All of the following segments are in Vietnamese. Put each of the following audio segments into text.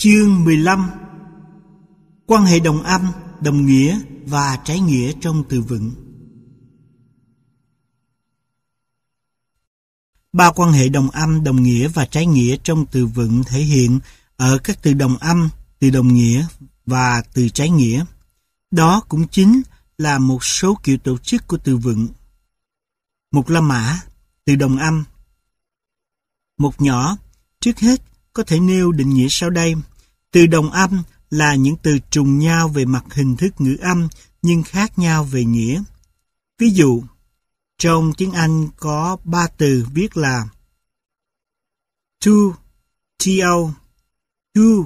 Chương 15. Quan hệ đồng âm, đồng nghĩa và trái nghĩa trong từ vựng. Ba quan hệ đồng âm, đồng nghĩa và trái nghĩa trong từ vựng thể hiện ở các từ đồng âm, từ đồng nghĩa và từ trái nghĩa. Đó cũng chính là một số kiểu tổ chức của từ vựng. Một la mã, từ đồng âm. Một nhỏ, trước hết có thể nêu định nghĩa sau đây. Từ đồng âm là những từ trùng nhau về mặt hình thức ngữ âm nhưng khác nhau về nghĩa. Ví dụ, trong tiếng Anh có 3 từ viết là to, to, who,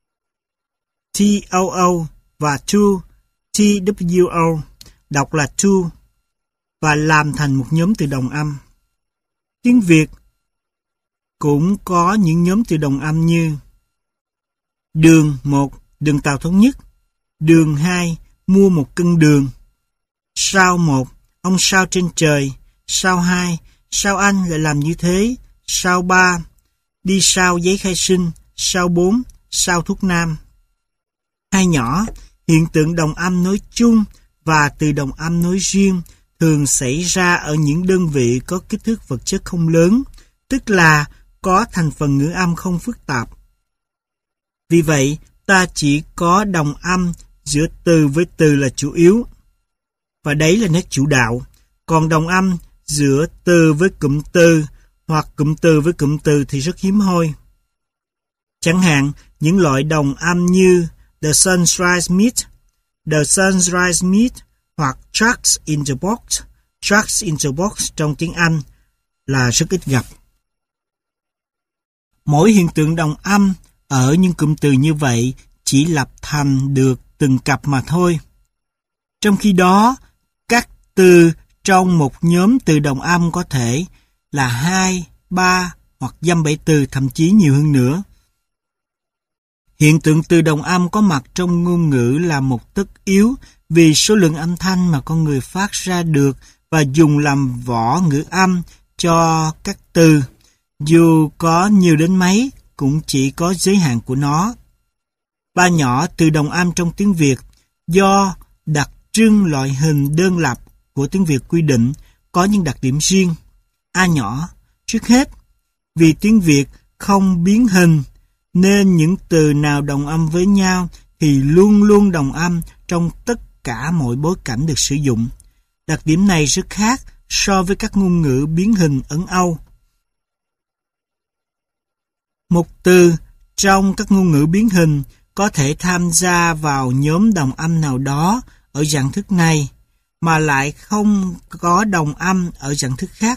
too và to, two, đọc là to và làm thành một nhóm từ đồng âm. Tiếng Việt cũng có những nhóm từ đồng âm như đường 1, đường tàu thống nhất. Đường 2, mua một cân đường. Sao 1, ông sao trên trời. Sao 2, sao anh lại làm như thế. Sao 3, đi sao giấy khai sinh. Sao 4, sao thuốc nam. Hai nhỏ, hiện tượng đồng âm nói chung và từ đồng âm nói riêng thường xảy ra ở những đơn vị có kích thước vật chất không lớn, tức là có thành phần ngữ âm không phức tạp. Vì vậy, ta chỉ có đồng âm giữa từ với từ là chủ yếu, và đấy là nét chủ đạo. Còn đồng âm giữa từ với cụm từ hoặc cụm từ với cụm từ thì rất hiếm hoi. Chẳng hạn, những loại đồng âm như the sunrise meet, the sunrise meet hoặc trucks in the box, trucks in the box trong tiếng Anh là rất ít gặp. Mỗi hiện tượng đồng âm ở những cụm từ như vậy chỉ lập thành được từng cặp mà thôi. Trong khi đó, các từ trong một nhóm từ đồng âm có thể là 2, 3 hoặc dăm 7 từ, thậm chí nhiều hơn nữa. Hiện tượng từ đồng âm có mặt trong ngôn ngữ là một tất yếu vì số lượng âm thanh mà con người phát ra được và dùng làm vỏ ngữ âm cho các từ, dù có nhiều đến mấy, cũng chỉ có giới hạn của nó. Ba nhỏ, từ đồng âm trong tiếng Việt do đặc trưng loại hình đơn lập của tiếng Việt quy định có những đặc điểm riêng. A nhỏ, trước hết, vì tiếng Việt không biến hình nên những từ nào đồng âm với nhau thì luôn luôn đồng âm trong tất cả mọi bối cảnh được sử dụng. Đặc điểm này rất khác so với các ngôn ngữ biến hình Ấn Âu. Một từ trong các ngôn ngữ biến hình có thể tham gia vào nhóm đồng âm nào đó ở dạng thức này mà lại không có đồng âm ở dạng thức khác.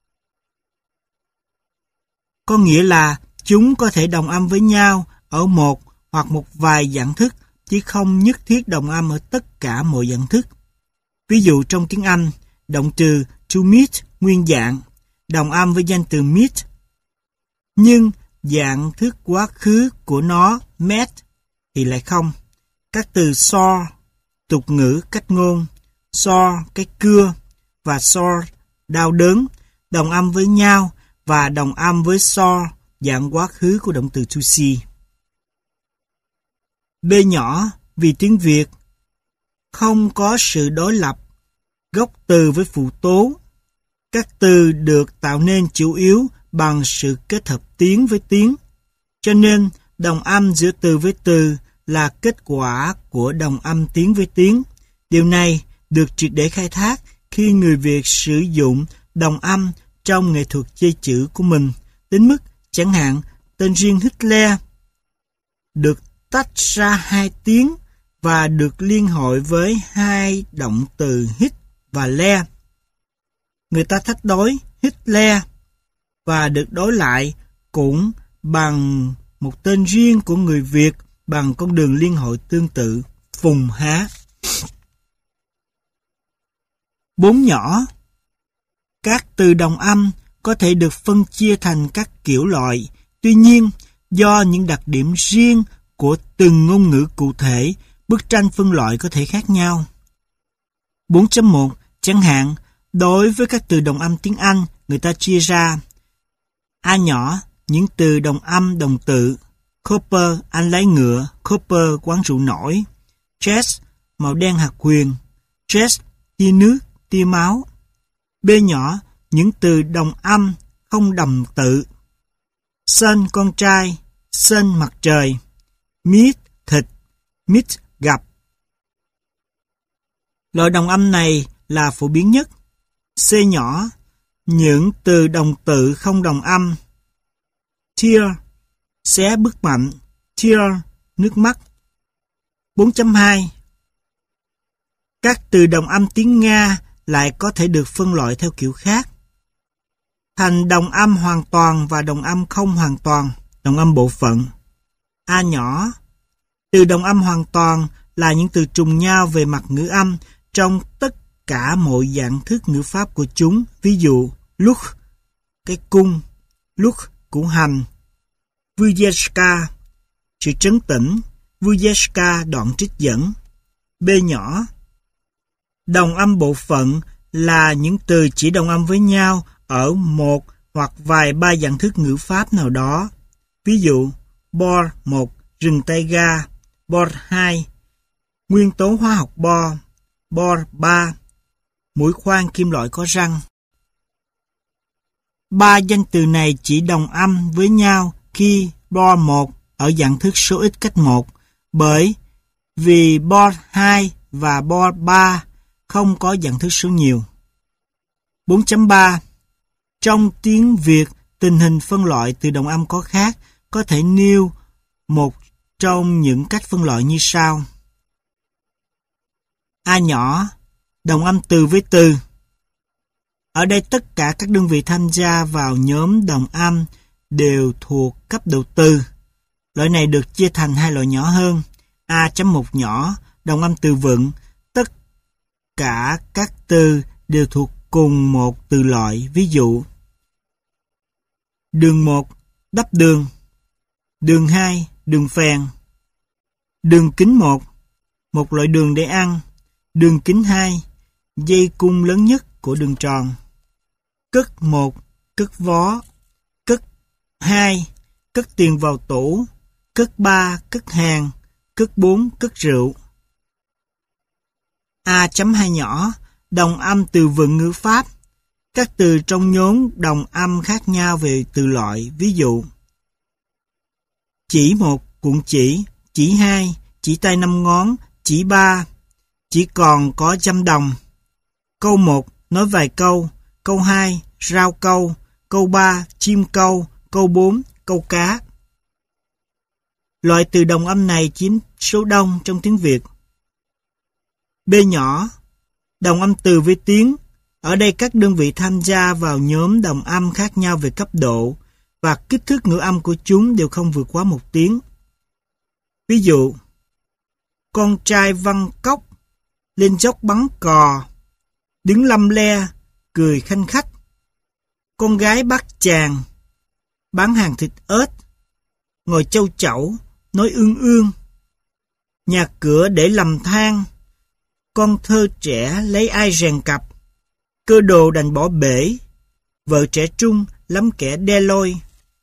Có nghĩa là chúng có thể đồng âm với nhau ở một hoặc một vài dạng thức, chứ không nhất thiết đồng âm ở tất cả mọi dạng thức. Ví dụ trong tiếng Anh, động từ to meet nguyên dạng, đồng âm với danh từ meet. Nhưng dạng thức quá khứ của nó, met, thì lại không. Các từ so, tục ngữ, cách ngôn, so, cái cưa, và so, đau đớn, đồng âm với nhau và đồng âm với so, dạng quá khứ của động từ to see. B nhỏ, vì tiếng Việt không có sự đối lập gốc từ với phụ tố. Các từ được tạo nên chủ yếu bằng sự kết hợp tiếng với tiếng. Cho nên, đồng âm giữa từ với từ là kết quả của đồng âm tiếng với tiếng. Điều này được triệt để khai thác khi người Việt sử dụng đồng âm trong nghệ thuật chơi chữ của mình, đến mức chẳng hạn tên riêng Hitler được tách ra 2 tiếng và được liên hội với 2 động từ hit và le. Người ta thách đối Hitler và được đối lại cũng bằng một tên riêng của người Việt bằng con đường liên hội tương tự, phùng há. 4 nhỏ, các từ đồng âm có thể được phân chia thành các kiểu loại. Tuy nhiên, do những đặc điểm riêng của từng ngôn ngữ cụ thể, bức tranh phân loại có thể khác nhau. 4.1, chẳng hạn, đối với các từ đồng âm tiếng Anh, người ta chia ra A nhỏ, những từ đồng âm đồng tự, Copper, anh lái ngựa. Copper, quán rượu nổi. Chest, màu đen hạt huyền. Chest, tia nước, tia máu. B nhỏ, những từ đồng âm, không đồng tự. Sun, con trai. Sun, mặt trời. Meat, thịt. Meet, gặp. Loại đồng âm này là phổ biến nhất. C nhỏ, những từ đồng tự không đồng âm. Tear, xé bức mạnh. Tear, nước mắt. 4.2 Các từ đồng âm tiếng Nga lại có thể được phân loại theo kiểu khác. Thành đồng âm hoàn toàn và đồng âm không hoàn toàn, đồng âm bộ phận. A nhỏ, từ đồng âm hoàn toàn là những từ trùng nhau về mặt ngữ âm trong tất cả mọi dạng thức ngữ pháp của chúng. Ví dụ, lúc, cái cung, lúc, củ hành. Vyeshka, sự trấn tĩnh. Vyeshka, đoạn trích dẫn. B nhỏ, đồng âm bộ phận là những từ chỉ đồng âm với nhau ở một hoặc vài ba dạng thức ngữ pháp nào đó. Ví dụ, bor 1, rừng taiga. Bor 2, nguyên tố hóa học bo. Bor 3, mũi khoan kim loại có răng. Ba danh từ này chỉ đồng âm với nhau khi bor 1 ở dạng thức số ít cách 1, bởi vì bor 2 và bor 3 không có dạng thức số nhiều. 4.3 Trong tiếng Việt, tình hình phân loại từ đồng âm có khác, có thể nêu một trong những cách phân loại như sau. A nhỏ, đồng âm từ với từ. Ở đây tất cả các đơn vị tham gia vào nhóm đồng âm đều thuộc cấp độ từ. Loại này được chia thành hai loại nhỏ hơn. A.1 nhỏ, đồng âm từ vựng. Tất cả các từ đều thuộc cùng một từ loại. Ví dụ, đường 1, đắp đường. Đường 2, đường phèn. Đường kính 1, một loại đường để ăn. Đường kính 2, dây cung lớn nhất của đường tròn. Cất 1, cất vó. Cất 2, cất tiền vào tủ. Cất 3, cất hàng. Cất 4, cất rượu. A.2 nhỏ, đồng âm từ vựng ngữ pháp. Các từ trong nhóm đồng âm khác nhau về từ loại. Ví dụ, chỉ 1, cuộn chỉ 2, chỉ tay 5 ngón, chỉ 3, chỉ còn có trăm đồng. Câu 1, nói vài câu. Câu 2, rau câu. Câu 3, chim câu. Câu 4, câu cá. Loại từ đồng âm này chiếm số đông trong tiếng Việt. B nhỏ, đồng âm từ với tiếng. Ở đây các đơn vị tham gia vào nhóm đồng âm khác nhau về cấp độ và kích thước ngữ âm của chúng đều không vượt quá 1 tiếng. Ví dụ, con trai Văn Cốc lên dốc bắn cò, đứng lăm le, cười khanh khách. Con gái Bác Chàng bán hàng thịt ếch, ngồi châu chẩu, nói ương ương. Nhà cửa để lầm than, con thơ trẻ lấy ai rèn cặp. Cơ đồ đành bỏ bể, vợ trẻ trung lắm kẻ đe lôi.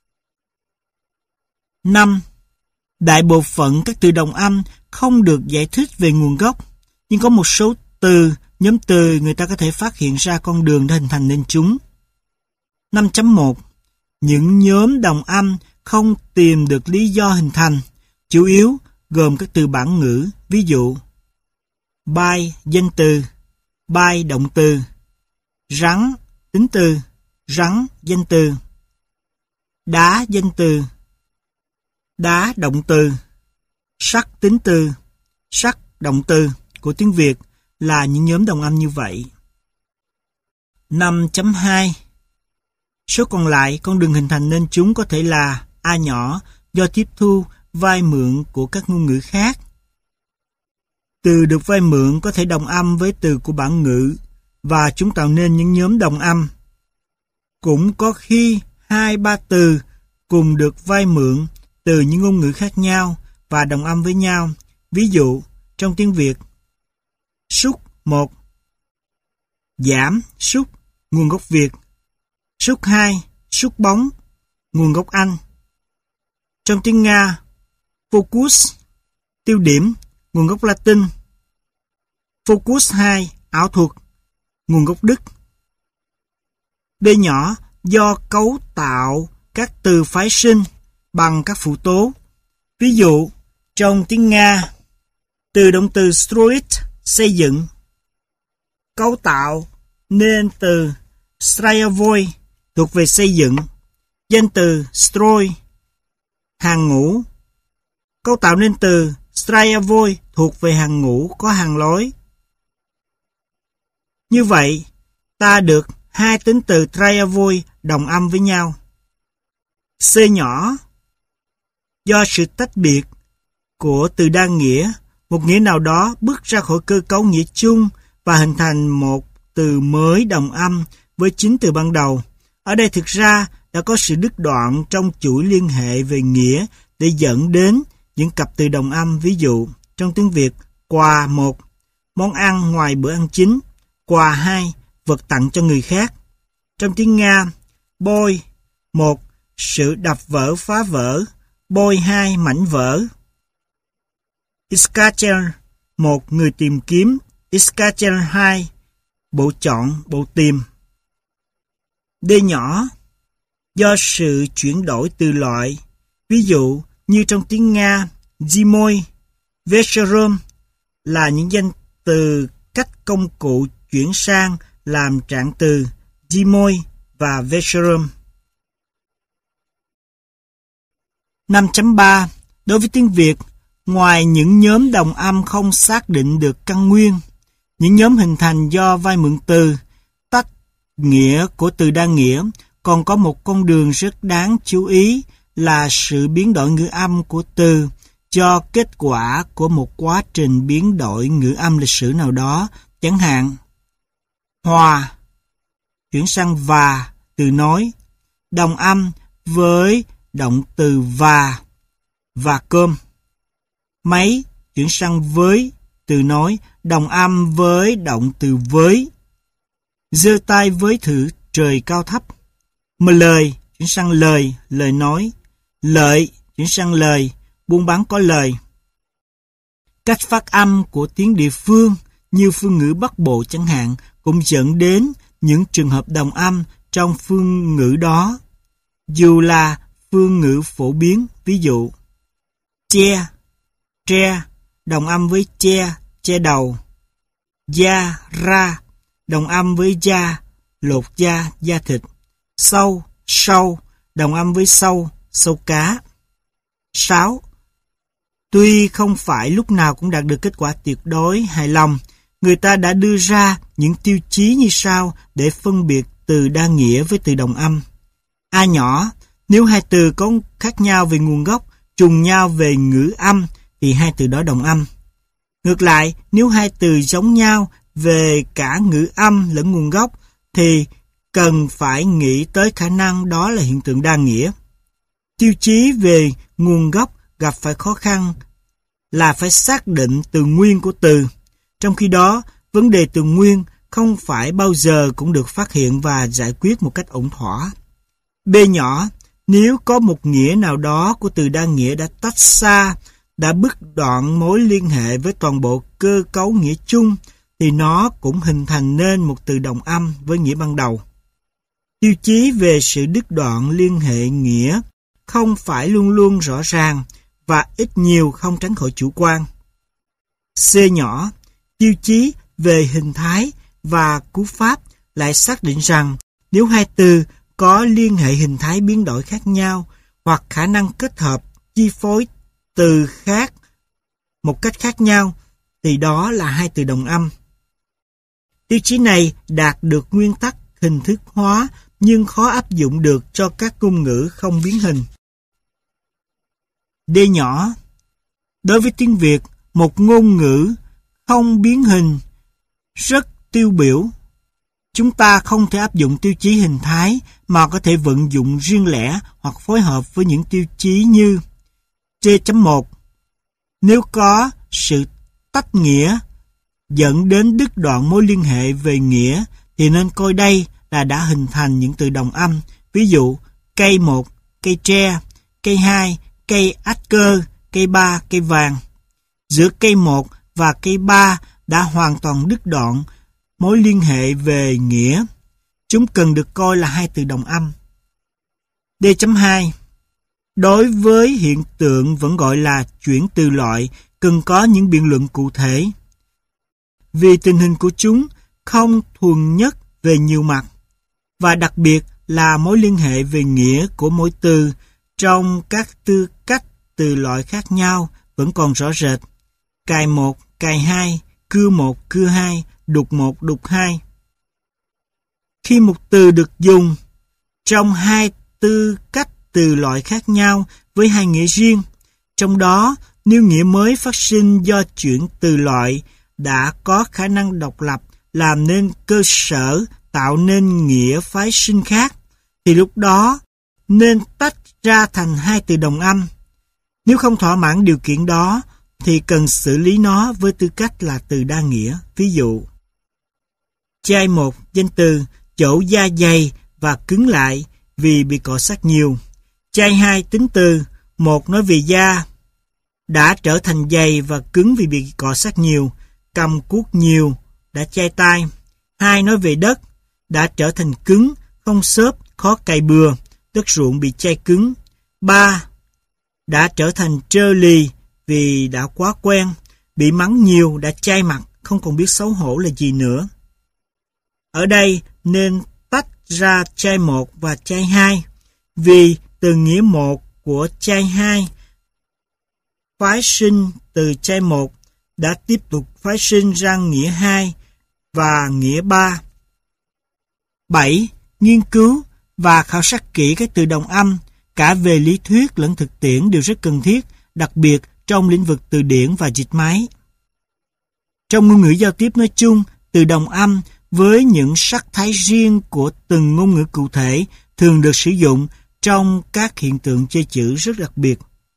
5. Đại bộ phận các từ đồng âm không được giải thích về nguồn gốc, nhưng có một số từ, nhóm từ người ta có thể phát hiện ra con đường để hình thành nên chúng. 5.1 Những nhóm đồng âm không tìm được lý do hình thành, chủ yếu gồm các từ bản ngữ. Ví dụ, bay, danh từ. Bay, động từ. Rắn, tính từ. Rắn, danh từ. Đá, danh từ. Đá, động từ. Sắt, tính từ. Sắt, động từ của tiếng Việt là những nhóm đồng âm như vậy. 5.2 Số còn lại, con đường hình thành nên chúng có thể là A nhỏ, do tiếp thu, vay mượn của các ngôn ngữ khác. Từ được vay mượn có thể đồng âm với từ của bản ngữ và chúng tạo nên những nhóm đồng âm. Cũng có khi 2-3 từ cùng được vay mượn từ những ngôn ngữ khác nhau và đồng âm với nhau. Ví dụ, trong tiếng Việt, sút 1, giảm, sút, nguồn gốc Việt. Sút 2, sút bóng, nguồn gốc Anh. Trong tiếng Nga, Focus, tiêu điểm, nguồn gốc Latin. Focus 2, ảo thuật, nguồn gốc Đức. D nhỏ, do cấu tạo các từ phái sinh bằng các phụ tố. Ví dụ, trong tiếng Nga, từ động từ stroit, xây dựng, cấu tạo nên từ strayavoy thuộc về xây dựng, danh từ stroy, hàng ngũ, cấu tạo nên từ strayavoy thuộc về hàng ngũ có hàng lối. Như vậy, ta được hai tính từ strayavoy đồng âm với nhau. C nhỏ, do sự tách biệt của từ đa nghĩa, một nghĩa nào đó bước ra khỏi cơ cấu nghĩa chung và hình thành một từ mới đồng âm với chính từ ban đầu. Ở đây thực ra đã có sự đứt đoạn trong chuỗi liên hệ về nghĩa để dẫn đến những cặp từ đồng âm. Ví dụ, trong tiếng Việt, quà 1, món ăn ngoài bữa ăn chính, quà 2, vật tặng cho người khác. Trong tiếng Nga, bôi 1, sự đập vỡ phá vỡ, bôi 2, mảnh vỡ. Iskacher 1, người tìm kiếm, Iskacher 2, bộ chọn, bộ tìm. D nhỏ, do sự chuyển đổi từ loại. Ví dụ, như trong tiếng Nga, zimoy, vecherum là những danh từ cách công cụ chuyển sang làm trạng từ zimoy và vecherum. 5.3. Đối với tiếng Việt, ngoài những nhóm đồng âm không xác định được căn nguyên, những nhóm hình thành do vay mượn từ, tách nghĩa của từ đa nghĩa, còn có một con đường rất đáng chú ý là sự biến đổi ngữ âm của từ do kết quả của một quá trình biến đổi ngữ âm lịch sử nào đó. Chẳng hạn, hòa chuyển sang và, từ nói, đồng âm với động từ và cơm. Máy chuyển sang với, từ nói, đồng âm với động từ với. Giơ tay với thử trời cao thấp. Mà lời chuyển sang lời, lời nói. Lợi chuyển sang lời, buôn bán có lời. Cách phát âm của tiếng địa phương như phương ngữ Bắc Bộ chẳng hạn cũng dẫn đến những trường hợp đồng âm trong phương ngữ đó, dù là phương ngữ phổ biến. Ví dụ, che, tre, đồng âm với che, che đầu. Da, ra, đồng âm với da, lột da, da thịt. Sâu, sâu, đồng âm với sâu, sâu cá. 6. Tuy không phải lúc nào cũng đạt được kết quả tuyệt đối hài lòng, người ta đã đưa ra những tiêu chí như sau để phân biệt từ đa nghĩa với từ đồng âm. A nhỏ, nếu hai từ có khác nhau về nguồn gốc, trùng nhau về ngữ âm, thì hai từ đó đồng âm. Ngược lại, nếu hai từ giống nhau về cả ngữ âm lẫn nguồn gốc, thì cần phải nghĩ tới khả năng đó là hiện tượng đa nghĩa. Tiêu chí về nguồn gốc gặp phải khó khăn là phải xác định từ nguyên của từ. Trong khi đó, vấn đề từ nguyên không phải bao giờ cũng được phát hiện và giải quyết một cách ổn thỏa. B nhỏ, nếu có một nghĩa nào đó của từ đa nghĩa đã tách xa, đã đứt đoạn mối liên hệ với toàn bộ cơ cấu nghĩa chung, thì nó cũng hình thành nên một từ đồng âm với nghĩa ban đầu. Tiêu chí về sự đứt đoạn liên hệ nghĩa không phải luôn luôn rõ ràng và ít nhiều không tránh khỏi chủ quan. C nhỏ, tiêu chí về hình thái và cú pháp lại xác định rằng nếu hai từ có liên hệ hình thái biến đổi khác nhau hoặc khả năng kết hợp chi phối từ khác một cách khác nhau, thì đó là hai từ đồng âm. Tiêu chí này đạt được nguyên tắc hình thức hóa nhưng khó áp dụng được cho các ngôn ngữ không biến hình. D nhỏ, đối với tiếng Việt, một ngôn ngữ không biến hình rất tiêu biểu. Chúng ta không thể áp dụng tiêu chí hình thái mà có thể vận dụng riêng lẻ hoặc phối hợp với những tiêu chí như T.1. Nếu có sự tách nghĩa dẫn đến đứt đoạn mối liên hệ về nghĩa thì nên coi đây là đã hình thành những từ đồng âm. Ví dụ, cây 1, cây tre, cây 2, cây ách cơ, cây 3, cây vàng. Giữa cây 1 và cây 3 đã hoàn toàn đứt đoạn mối liên hệ về nghĩa. Chúng cần được coi là hai từ đồng âm. D.2 Đối với hiện tượng vẫn gọi là chuyển từ loại, cần có những biện luận cụ thể. Vì tình hình của chúng không thuần nhất về nhiều mặt, và đặc biệt là mối liên hệ về nghĩa của mỗi từ trong các tư cách từ loại khác nhau vẫn còn rõ rệt. Cài 1, cài 2, cưa 1, cưa 2, đục 1, đục 2. Khi một từ được dùng trong hai tư cách từ loại khác nhau với hai nghĩa riêng, trong đó nếu nghĩa mới phát sinh do chuyển từ loại đã có khả năng độc lập làm nên cơ sở tạo nên nghĩa phái sinh khác, thì lúc đó nên tách ra thành hai từ đồng âm. Nếu không thỏa mãn điều kiện đó, thì cần xử lý nó với tư cách là từ đa nghĩa. Ví dụ, chai 1, danh từ, chỗ da dày và cứng lại vì bị cọ sát nhiều. Chai 2, tính từ, 1 nói về da, đã trở thành dày và cứng vì bị cọ sát nhiều, cầm cuốc nhiều, đã chai tai. 2 nói về đất, đã trở thành cứng, không xốp, khó cày bừa, đất ruộng bị chai cứng. 3 đã trở thành trơ lì vì đã quá quen, bị mắng nhiều, đã chai mặt, không còn biết xấu hổ là gì nữa. Ở đây nên tách ra chai 1 và chai 2, vì từ nghĩa 1 của chai 2 phái sinh từ chai 1 đã tiếp tục phái sinh ra nghĩa 2 và nghĩa 3. 7. Nghiên cứu và khảo sát kỹ các từ đồng âm, cả về lý thuyết lẫn thực tiễn đều rất cần thiết, đặc biệt trong lĩnh vực từ điển và dịch máy. Trong ngôn ngữ giao tiếp nói chung, từ đồng âm với những sắc thái riêng của từng ngôn ngữ cụ thể thường được sử dụng trong các hiện tượng chơi chữ rất đặc biệt.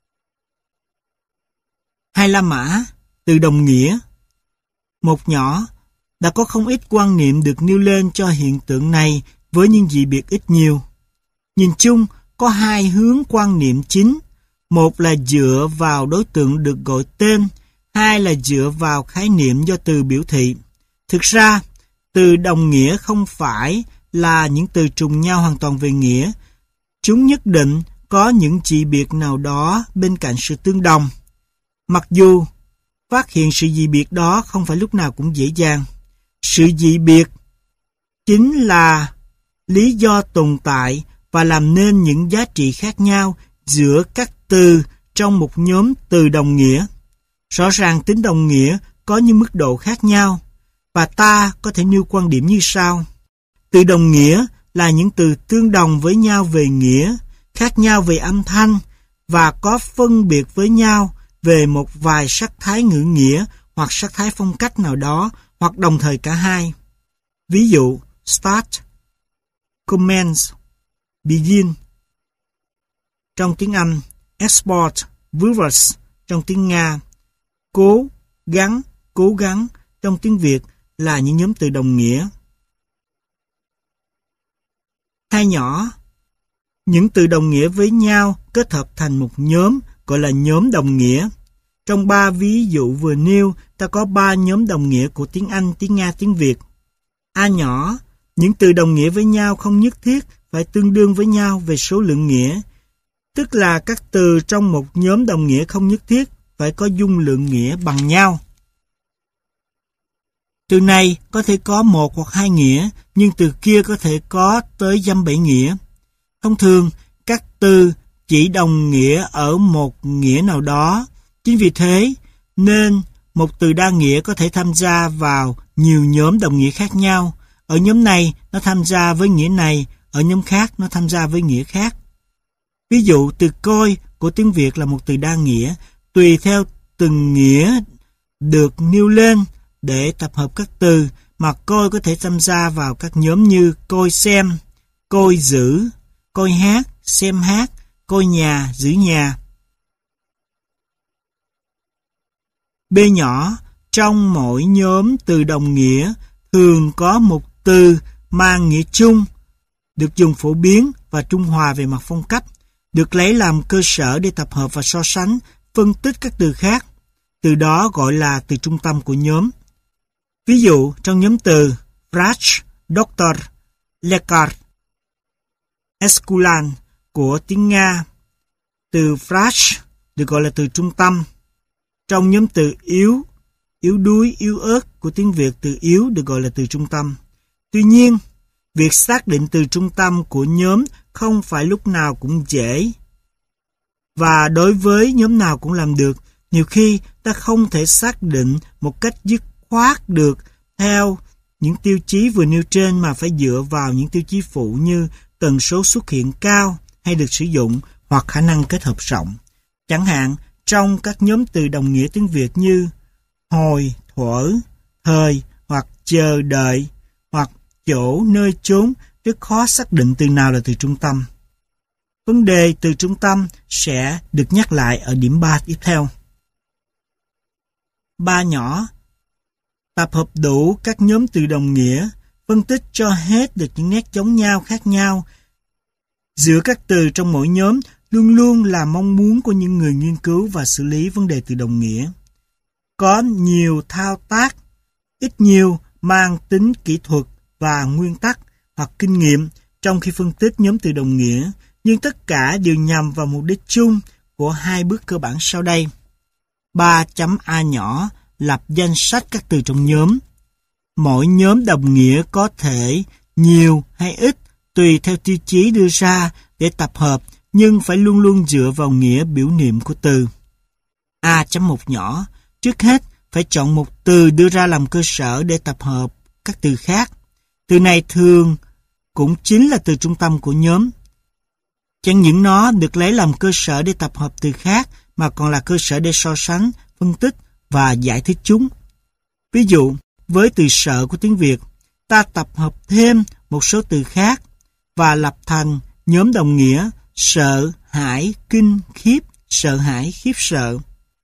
Hai La Mã, từ đồng nghĩa. Một nhỏ, đã có không ít quan niệm được nêu lên cho hiện tượng này với những dị biệt ít nhiều. Nhìn chung, có hai hướng quan niệm chính. Một là dựa vào đối tượng được gọi tên, hai là dựa vào khái niệm do từ biểu thị. Thực ra, từ đồng nghĩa không phải là những từ trùng nhau hoàn toàn về nghĩa. Chúng nhất định có những dị biệt nào đó bên cạnh sự tương đồng. Mặc dù phát hiện sự dị biệt đó không phải lúc nào cũng dễ dàng. Sự dị biệt chính là lý do tồn tại và làm nên những giá trị khác nhau giữa các từ trong một nhóm từ đồng nghĩa. Rõ ràng tính đồng nghĩa có những mức độ khác nhau, và ta có thể nêu quan điểm như sau. Từ đồng nghĩa là những từ tương đồng với nhau về nghĩa, khác nhau về âm thanh và có phân biệt với nhau về một vài sắc thái ngữ nghĩa hoặc sắc thái phong cách nào đó, hoặc đồng thời cả hai. Ví dụ, start, commence, begin trong tiếng Anh, export, virus trong tiếng Nga, cố gắng trong tiếng Việt là những nhóm từ đồng nghĩa. Hai nhỏ, những từ đồng nghĩa với nhau kết hợp thành một nhóm gọi là nhóm đồng nghĩa. Trong 3 ví dụ vừa nêu, ta có 3 nhóm đồng nghĩa của tiếng Anh, tiếng Nga, tiếng Việt. A nhỏ, những từ đồng nghĩa với nhau không nhất thiết phải tương đương với nhau về số lượng nghĩa, tức là các từ trong một nhóm đồng nghĩa không nhất thiết phải có dung lượng nghĩa bằng nhau. Từ này có thể có 1 hoặc 2 nghĩa, nhưng từ kia có thể có tới dăm 7 nghĩa. Thông thường, các từ chỉ đồng nghĩa ở một nghĩa nào đó. Chính vì thế, nên một từ đa nghĩa có thể tham gia vào nhiều nhóm đồng nghĩa khác nhau. Ở nhóm này, nó tham gia với nghĩa này, ở nhóm khác, nó tham gia với nghĩa khác. Ví dụ, từ coi của tiếng Việt là một từ đa nghĩa, tùy theo từng nghĩa được nêu lên để tập hợp các từ, mà coi có thể tham gia vào các nhóm như coi xem, coi giữ, coi hát, xem hát, coi nhà, giữ nhà. B nhỏ, trong mỗi nhóm từ đồng nghĩa thường có một từ mang nghĩa chung, được dùng phổ biến và trung hòa về mặt phong cách, được lấy làm cơ sở để tập hợp và so sánh phân tích các từ khác, từ đó gọi là từ trung tâm của nhóm. Ví dụ, trong nhóm từ Vrach, Doctor, Lekar, Eskulan của tiếng Nga, từ Vrach được gọi là từ trung tâm. Trong nhóm từ yếu, yếu đuối, yếu ớt của tiếng Việt, từ yếu được gọi là từ trung tâm. Tuy nhiên, việc xác định từ trung tâm của nhóm không phải lúc nào cũng dễ. Và đối với nhóm nào cũng làm được, nhiều khi ta không thể xác định một cách dứt khoát được theo những tiêu chí vừa nêu trên mà phải dựa vào những tiêu chí phụ như tần số xuất hiện cao hay được sử dụng hoặc khả năng kết hợp rộng. Chẳng hạn, trong các nhóm từ đồng nghĩa tiếng Việt như hồi, thuở, thời hoặc chờ đợi hoặc chỗ, nơi, chốn, rất khó xác định từ nào là từ trung tâm. Vấn đề từ trung tâm sẽ được nhắc lại ở điểm 3 tiếp theo. 3 nhỏ. Tập hợp đủ các nhóm từ đồng nghĩa, phân tích cho hết được những nét giống nhau khác nhau giữa các từ trong mỗi nhóm luôn luôn là mong muốn của những người nghiên cứu và xử lý vấn đề từ đồng nghĩa. Có nhiều thao tác, ít nhiều mang tính kỹ thuật và nguyên tắc hoặc kinh nghiệm trong khi phân tích nhóm từ đồng nghĩa, nhưng tất cả đều nhằm vào mục đích chung của 2 bước cơ bản sau đây. 3.a nhỏ lập danh sách các từ trong nhóm. Mỗi nhóm đồng nghĩa có thể nhiều hay ít tùy theo tiêu chí đưa ra để tập hợp, nhưng phải luôn luôn dựa vào nghĩa biểu niệm của từ. A.1 nhỏ, trước hết phải chọn một từ đưa ra làm cơ sở để tập hợp các từ khác. Từ này thường cũng chính là từ trung tâm của nhóm. Chẳng những nó được lấy làm cơ sở để tập hợp từ khác, mà còn là cơ sở để so sánh, phân tích và giải thích chúng. Ví dụ, với từ sợ của tiếng Việt, ta tập hợp thêm một số từ khác và lập thành nhóm đồng nghĩa sợ, hãi, kinh, khiếp, sợ hãi, khiếp sợ.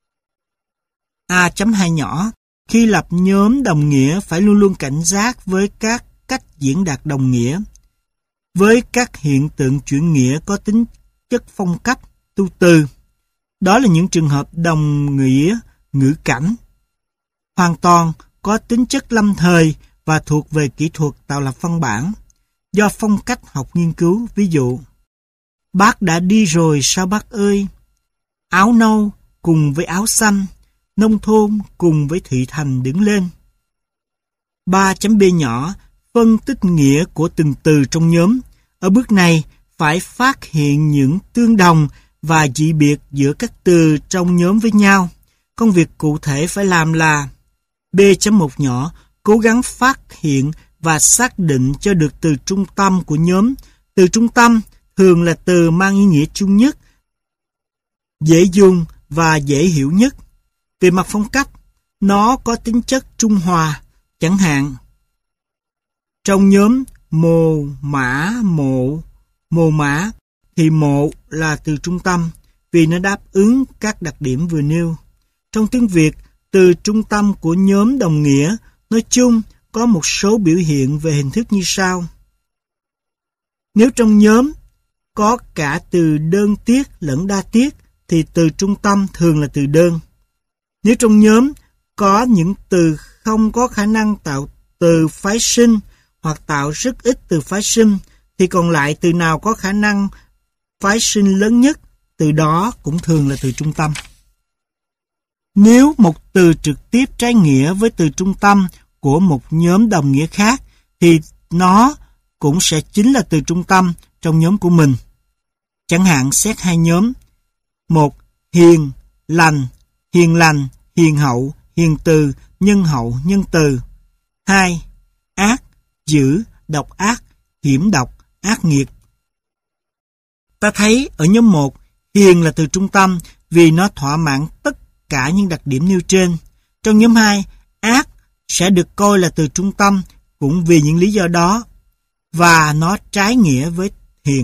A.2 nhỏ, khi lập nhóm đồng nghĩa phải luôn luôn cảnh giác với các cách diễn đạt đồng nghĩa, với các hiện tượng chuyển nghĩa có tính chất phong cách, tu từ. Đó là những trường hợp đồng nghĩa ngữ cảnh, hoàn toàn có tính chất lâm thời và thuộc về kỹ thuật tạo lập văn bản, do phong cách học nghiên cứu. Ví dụ, bác đã đi rồi sao bác ơi? Áo nâu cùng với áo xanh, nông thôn cùng với thị thành đứng lên. 3.b nhỏ, phân tích nghĩa của từng từ trong nhóm. Ở bước này, phải phát hiện những tương đồng và dị biệt giữa các từ trong nhóm với nhau. Công việc cụ thể phải làm là B.1 nhỏ, cố gắng phát hiện và xác định cho được từ trung tâm của nhóm. Từ trung tâm thường là từ mang ý nghĩa chung nhất, dễ dùng và dễ hiểu nhất. Về mặt phong cách, nó có tính chất trung hòa. Chẳng hạn, trong nhóm mồ, mã, mộ, mồ mã, thì mộ là từ trung tâm vì nó đáp ứng các đặc điểm vừa nêu. Trong tiếng Việt, từ trung tâm của nhóm đồng nghĩa nói chung có một số biểu hiện về hình thức như sau. Nếu trong nhóm có cả từ đơn tiết lẫn đa tiết thì từ trung tâm thường là từ đơn. Nếu trong nhóm có những từ không có khả năng tạo từ phái sinh hoặc tạo rất ít từ phái sinh thì còn lại từ nào có khả năng phái sinh lớn nhất, từ đó cũng thường là từ trung tâm. Nếu một từ trực tiếp trái nghĩa với từ trung tâm của một nhóm đồng nghĩa khác thì nó cũng sẽ chính là từ trung tâm trong nhóm của mình. Chẳng hạn xét 2 nhóm. 1. Hiền, lành, hiền lành, hiền hậu, hiền từ, nhân hậu, nhân từ. 2. Ác, dữ, độc ác, hiểm độc, ác nghiệt. Ta thấy ở nhóm 1, hiền là từ trung tâm vì nó thỏa mãn tất cả những đặc điểm nêu trên. Trong nhóm 2, ác sẽ được coi là từ trung tâm cũng vì những lý do đó và nó trái nghĩa với hiền.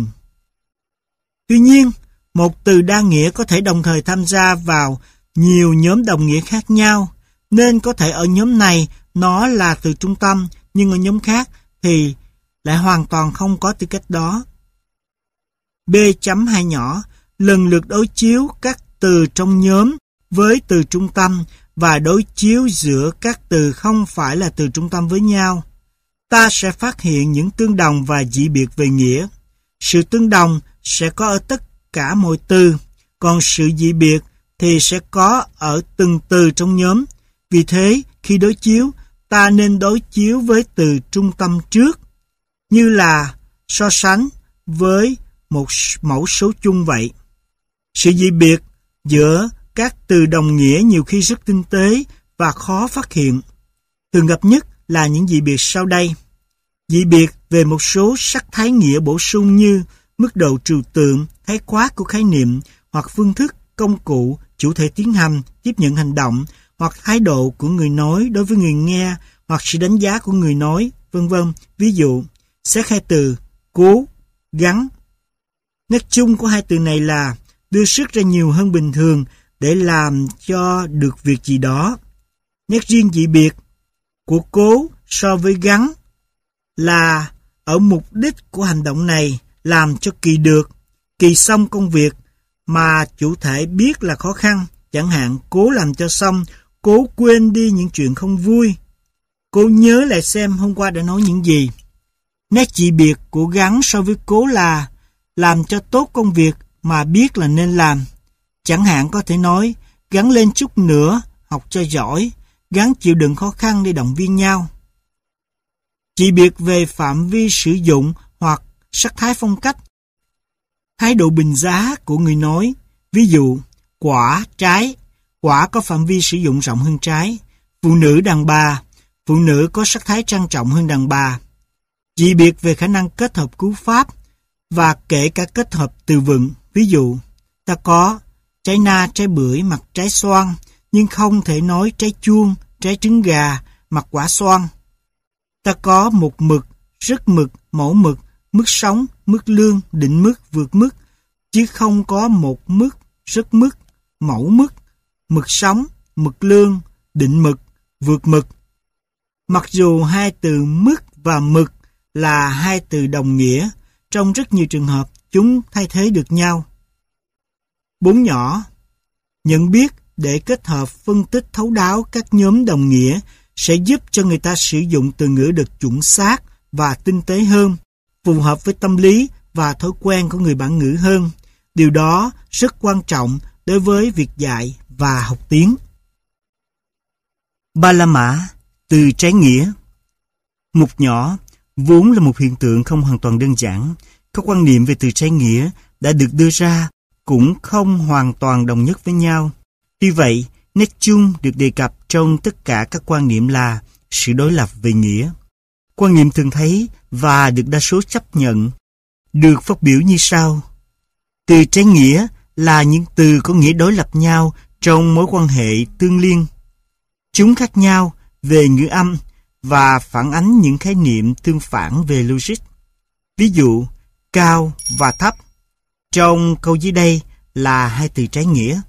Tuy nhiên, một từ đa nghĩa có thể đồng thời tham gia vào nhiều nhóm đồng nghĩa khác nhau, nên có thể ở nhóm này nó là từ trung tâm, nhưng ở nhóm khác thì lại hoàn toàn không có tư cách đó. B.2 nhỏ, lần lượt đối chiếu các từ trong nhóm với từ trung tâm và đối chiếu giữa các từ không phải là từ trung tâm với nhau, ta sẽ phát hiện những tương đồng và dị biệt về nghĩa. Sự tương đồng sẽ có ở tất cả mọi từ, còn sự dị biệt thì sẽ có ở từng từ trong nhóm. Vì thế, khi đối chiếu, ta nên đối chiếu với từ trung tâm trước, như là so sánh với một mẫu số chung vậy. Sự dị biệt giữa các từ đồng nghĩa nhiều khi rất tinh tế và khó phát hiện. Thường gặp nhất là những dị biệt sau đây. Dị biệt về một số sắc thái nghĩa bổ sung như mức độ trừu tượng, khái quát của khái niệm, hoặc phương thức, công cụ, chủ thể tiến hành, tiếp nhận hành động, hoặc thái độ của người nói đối với người nghe, hoặc sự đánh giá của người nói, vân vân. Ví dụ, xét hai từ cố, gắng. Nét chung của hai từ này là đưa sức ra nhiều hơn bình thường để làm cho được việc gì đó. Nét riêng dị biệt của cố so với gắng là ở mục đích của hành động này làm cho kỳ được, kỳ xong công việc mà chủ thể biết là khó khăn, chẳng hạn cố làm cho xong, cố quên đi những chuyện không vui, cố nhớ lại xem hôm qua đã nói những gì. Nét dị biệt của gắng so với cố là làm cho tốt công việc mà biết là nên làm. Chẳng hạn có thể nói, gắng lên chút nữa, học cho giỏi, gắng chịu đựng khó khăn để động viên nhau. Dị biệt về phạm vi sử dụng hoặc sắc thái phong cách, thái độ bình giá của người nói. Ví dụ, quả, trái. Quả có phạm vi sử dụng rộng hơn trái. Phụ nữ, đàn bà. Phụ nữ có sắc thái trang trọng hơn đàn bà. Dị biệt về khả năng kết hợp cú pháp và kể cả kết hợp từ vựng. Ví dụ, ta có trái na, trái bưởi, mặt trái xoan, nhưng không thể nói trái chuông, trái trứng gà, mặt quả xoan. Ta có một mực, rất mực, mẫu mực, mức sống, mức lương, định mức, vượt mức, chứ không có một mức, rất mức, mẫu mức, mực sống, mực lương, định mực, vượt mực. Mặc dù hai từ mức và mực là hai từ đồng nghĩa, trong rất nhiều trường hợp chúng thay thế được nhau. 4 nhỏ. Nhận biết để kết hợp phân tích thấu đáo các nhóm đồng nghĩa sẽ giúp cho người ta sử dụng từ ngữ được chuẩn xác và tinh tế hơn, phù hợp với tâm lý và thói quen của người bản ngữ hơn. Điều đó rất quan trọng đối với việc dạy và học tiếng. Ba la mã, từ trái nghĩa. Mục nhỏ, vốn là một hiện tượng không hoàn toàn đơn giản. Các quan niệm về từ trái nghĩa đã được đưa ra cũng không hoàn toàn đồng nhất với nhau. Tuy vậy, nét chung được đề cập trong tất cả các quan niệm là sự đối lập về nghĩa. Quan niệm thường thấy và được đa số chấp nhận được phát biểu như sau. Từ trái nghĩa là những từ có nghĩa đối lập nhau trong mối quan hệ tương liên. Chúng khác nhau về ngữ âm và phản ánh những khái niệm tương phản về logic. Ví dụ, cao và thấp. Trong câu dưới đây là hai từ trái nghĩa.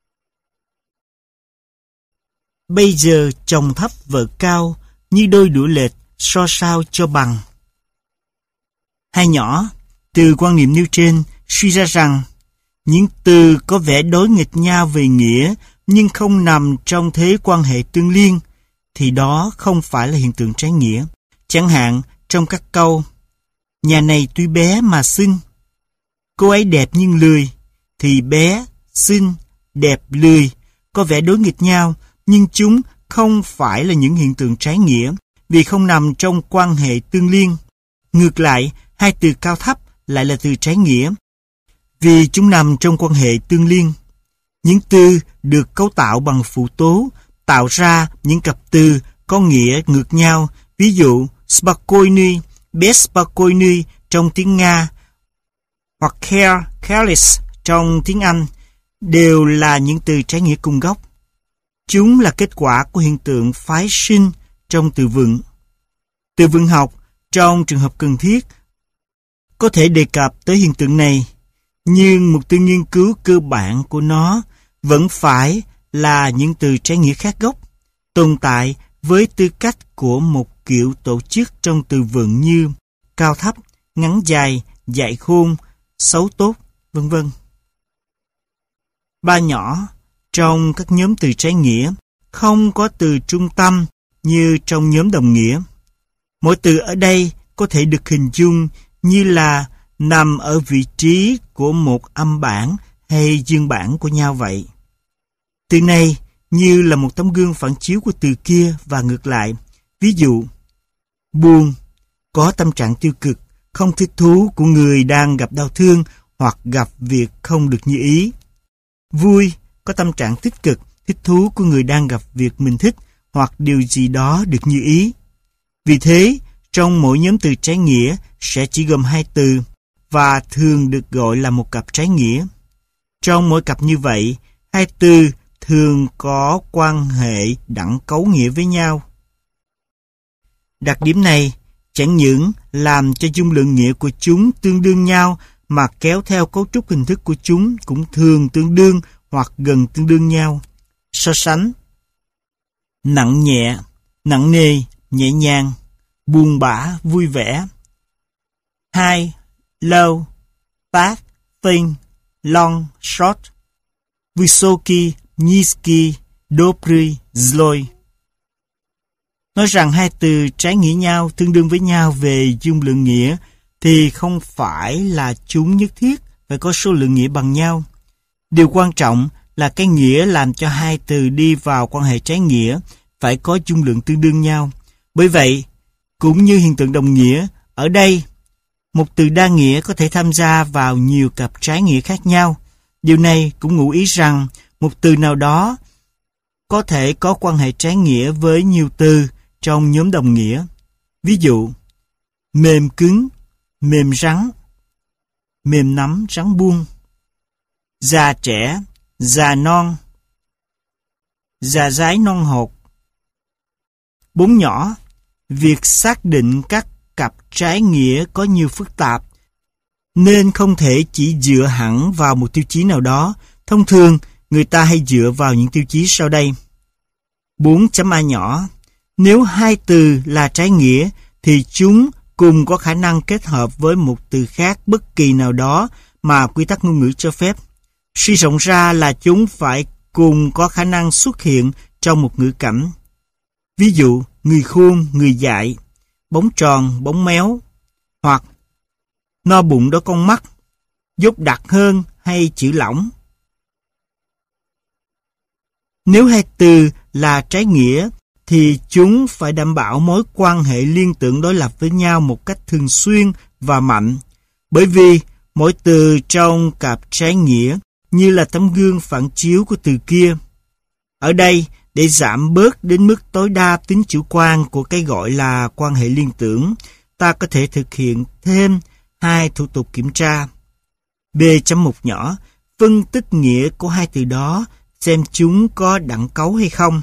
Bây giờ chồng thấp vợ cao, như đôi đũa lệch so sao cho bằng. Hai nhỏ, từ quan niệm nêu trên suy ra rằng những từ có vẻ đối nghịch nhau về nghĩa nhưng không nằm trong thế quan hệ tương liên thì đó không phải là hiện tượng trái nghĩa. Chẳng hạn trong các câu nhà này tuy bé mà xinh, cô ấy đẹp nhưng lười, thì bé, xinh, đẹp, lười có vẻ đối nghịch nhau nhưng chúng không phải là những hiện tượng trái nghĩa vì không nằm trong quan hệ tương liên. Ngược lại, hai từ cao thấp lại là từ trái nghĩa vì chúng nằm trong quan hệ tương liên. Những từ được cấu tạo bằng phụ tố tạo ra những cặp từ có nghĩa ngược nhau. Ví dụ, spokojny, bezspokojny trong tiếng Nga hoặc care, careless trong tiếng Anh đều là những từ trái nghĩa cùng gốc. Chúng là kết quả của hiện tượng phái sinh trong từ vựng. Từ vựng học, trong trường hợp cần thiết, có thể đề cập tới hiện tượng này, nhưng mục tiêu nghiên cứu cơ bản của nó vẫn phải là những từ trái nghĩa khác gốc, tồn tại với tư cách của một kiểu tổ chức trong từ vựng như cao thấp, ngắn dài, dại khôn, xấu tốt, vân vân. Ba nhỏ trong các nhóm từ trái nghĩa không có từ trung tâm như trong nhóm đồng nghĩa. Mỗi từ ở đây có thể được hình dung như là nằm ở vị trí của một âm bản hay dương bản của nhau vậy. Từ này như là một tấm gương phản chiếu của từ kia và ngược lại. Ví dụ, buồn có tâm trạng tiêu cực, không thích thú của người đang gặp đau thương hoặc gặp việc không được như ý. Vui có tâm trạng tích cực, thích thú của người đang gặp việc mình thích hoặc điều gì đó được như ý. Vì thế, trong mỗi nhóm từ trái nghĩa sẽ chỉ gồm 2 từ và thường được gọi là một cặp trái nghĩa. Trong mỗi cặp như vậy, 2 từ thường có quan hệ đẳng cấu nghĩa với nhau. Đặc điểm này chẳng những làm cho dung lượng nghĩa của chúng tương đương nhau mà kéo theo cấu trúc hình thức của chúng cũng thường tương đương hoặc gần tương đương nhau. So sánh: nặng nhẹ, nặng nề, nhẹ nhàng, buồn bã, vui vẻ. High, low, fat, thin, long, short. Wysoki, niski, dobry, zloi. Nói rằng 2 từ trái nghĩa nhau tương đương với nhau về dung lượng nghĩa thì không phải là chúng nhất thiết phải có số lượng nghĩa bằng nhau. Điều quan trọng là cái nghĩa làm cho 2 từ đi vào quan hệ trái nghĩa phải có dung lượng tương đương nhau. Bởi vậy, cũng như hiện tượng đồng nghĩa, ở đây, một từ đa nghĩa có thể tham gia vào nhiều cặp trái nghĩa khác nhau. Điều này cũng ngụ ý rằng một từ nào đó có thể có quan hệ trái nghĩa với nhiều từ trong nhóm đồng nghĩa. Ví dụ, mềm cứng, mềm rắn, mềm nắm rắn buông, già trẻ, già non, già dái non hột. 4 nhỏ, việc xác định các cặp trái nghĩa có nhiều phức tạp, nên không thể chỉ dựa hẳn vào một tiêu chí nào đó. Thông thường, người ta hay dựa vào những tiêu chí sau đây. 4.a nhỏ, nếu 2 từ là trái nghĩa, thì chúng cùng có khả năng kết hợp với một từ khác bất kỳ nào đó mà quy tắc ngôn ngữ cho phép. Suy rộng ra là chúng phải cùng có khả năng xuất hiện trong một ngữ cảnh. Ví dụ, người khôn, người dại, bóng tròn, bóng méo, hoặc no bụng đôi con mắt, dốt đặc hơn hay chữ lỏng. Nếu 2 từ là trái nghĩa, thì chúng phải đảm bảo mối quan hệ liên tưởng đối lập với nhau một cách thường xuyên và mạnh, bởi vì mỗi từ trong cặp trái nghĩa như là tấm gương phản chiếu của từ kia. Ở đây, để giảm bớt đến mức tối đa tính chủ quan của cái gọi là quan hệ liên tưởng, ta có thể thực hiện thêm 2 thủ tục kiểm tra. B.1 nhỏ, phân tích nghĩa của 2 từ đó, xem chúng có đẳng cấu hay không.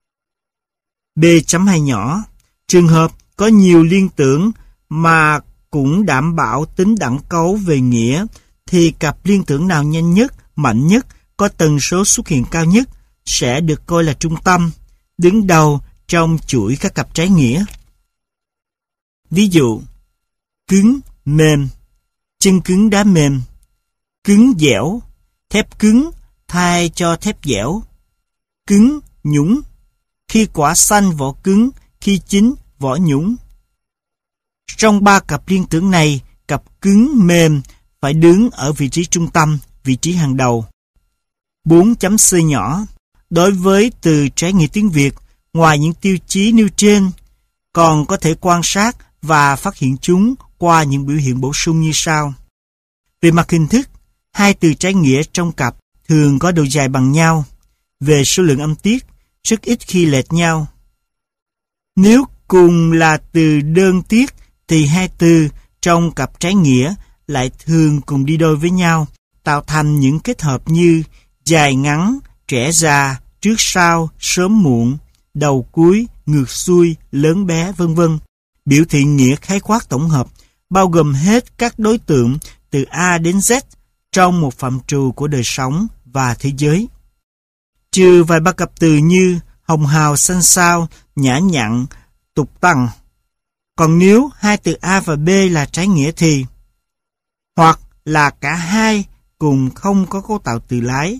B.2 nhỏ, trường hợp có nhiều liên tưởng mà cũng đảm bảo tính đẳng cấu về nghĩa, thì cặp liên tưởng nào nhanh nhất, mạnh nhất, có tần số xuất hiện cao nhất sẽ được coi là trung tâm, đứng đầu trong chuỗi các cặp trái nghĩa. Ví dụ, cứng, mềm, chân cứng đá mềm, cứng dẻo, thép cứng thay cho thép dẻo, cứng, nhũng, khi quả xanh vỏ cứng, khi chín vỏ nhũng. Trong 3 cặp liên tưởng này, cặp cứng mềm phải đứng ở vị trí trung tâm, vị trí hàng đầu. 4.c nhỏ, đối với từ trái nghĩa tiếng Việt, ngoài những tiêu chí nêu trên, còn có thể quan sát và phát hiện chúng qua những biểu hiện bổ sung như sau. Về mặt hình thức, 2 từ trái nghĩa trong cặp thường có độ dài bằng nhau. Về số lượng âm tiết, rất ít khi lệch nhau. Nếu cùng là từ đơn tiết, thì 2 từ trong cặp trái nghĩa lại thường cùng đi đôi với nhau, tạo thành những kết hợp như dài ngắn, trẻ già, trước sau, sớm muộn, đầu cuối, ngược xuôi, lớn bé, vân vân. Biểu thị nghĩa khái quát tổng hợp, bao gồm hết các đối tượng từ A đến Z trong một phạm trù của đời sống và thế giới. Trừ vài ba cặp từ như hồng hào, xanh xao, nhã nhặn, tục tằng. Còn nếu 2 từ A và B là trái nghĩa thì hoặc là cả hai cùng không có cấu tạo từ lái,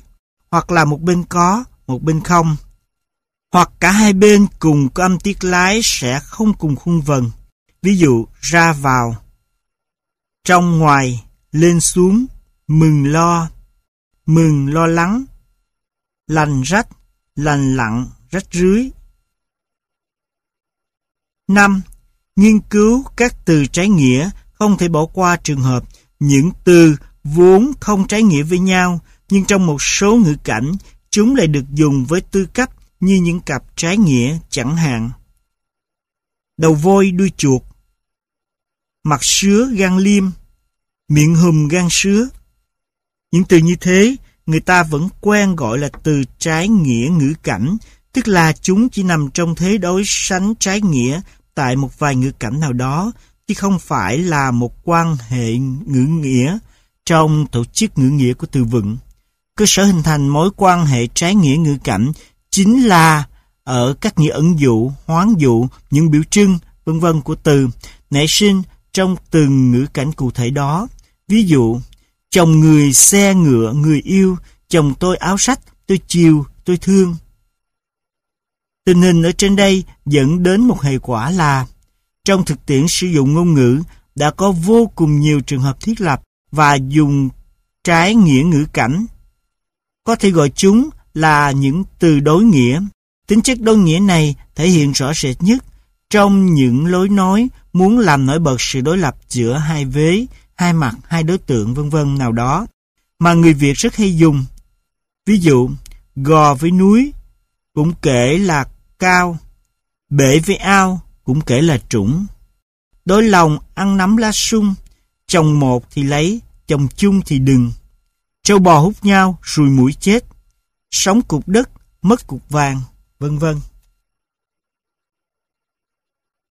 hoặc là một bên có, một bên không. Hoặc cả hai bên cùng có âm tiết lái sẽ không cùng khuôn vần. Ví dụ ra vào, trong ngoài, lên xuống, mừng lo lắng, lành rách, lành lặn, rách rưới. 5. Nghiên cứu các từ trái nghĩa, không thể bỏ qua trường hợp những từ vốn không trái nghĩa với nhau, nhưng trong một số ngữ cảnh, chúng lại được dùng với tư cách như những cặp trái nghĩa, chẳng hạn đầu voi đuôi chuột, mặt sứa gan liêm, miệng hùm gan sứa. Những từ như thế, người ta vẫn quen gọi là từ trái nghĩa ngữ cảnh, tức là chúng chỉ nằm trong thế đối sánh trái nghĩa tại một vài ngữ cảnh nào đó, chứ không phải là một quan hệ ngữ nghĩa trong tổ chức ngữ nghĩa của từ vựng. Cơ sở hình thành mối quan hệ trái nghĩa ngữ cảnh chính là ở các nghĩa ẩn dụ, hoán dụ, những biểu trưng, vân vân của từ, nảy sinh trong từng ngữ cảnh cụ thể đó. Ví dụ, chồng người xe ngựa, người yêu, chồng tôi áo sách, tôi chiều, tôi thương. Tình hình ở trên đây dẫn đến một hệ quả là trong thực tiễn sử dụng ngôn ngữ đã có vô cùng nhiều trường hợp thiết lập và dùng trái nghĩa ngữ cảnh. Có thể gọi chúng là những từ đối nghĩa. Tính chất đối nghĩa này thể hiện rõ rệt nhất trong những lối nói muốn làm nổi bật sự đối lập giữa hai vế, hai mặt, hai đối tượng vân vân nào đó mà người Việt rất hay dùng. Ví dụ, gò với núi cũng kể là cao, bể với ao cũng kể là trũng. Đối lòng ăn nắm lá sung, chồng một thì lấy, chồng chung thì đừng. Trâu bò hút nhau, ruồi muỗi chết. Sống cục đất, mất cục vàng, vân vân.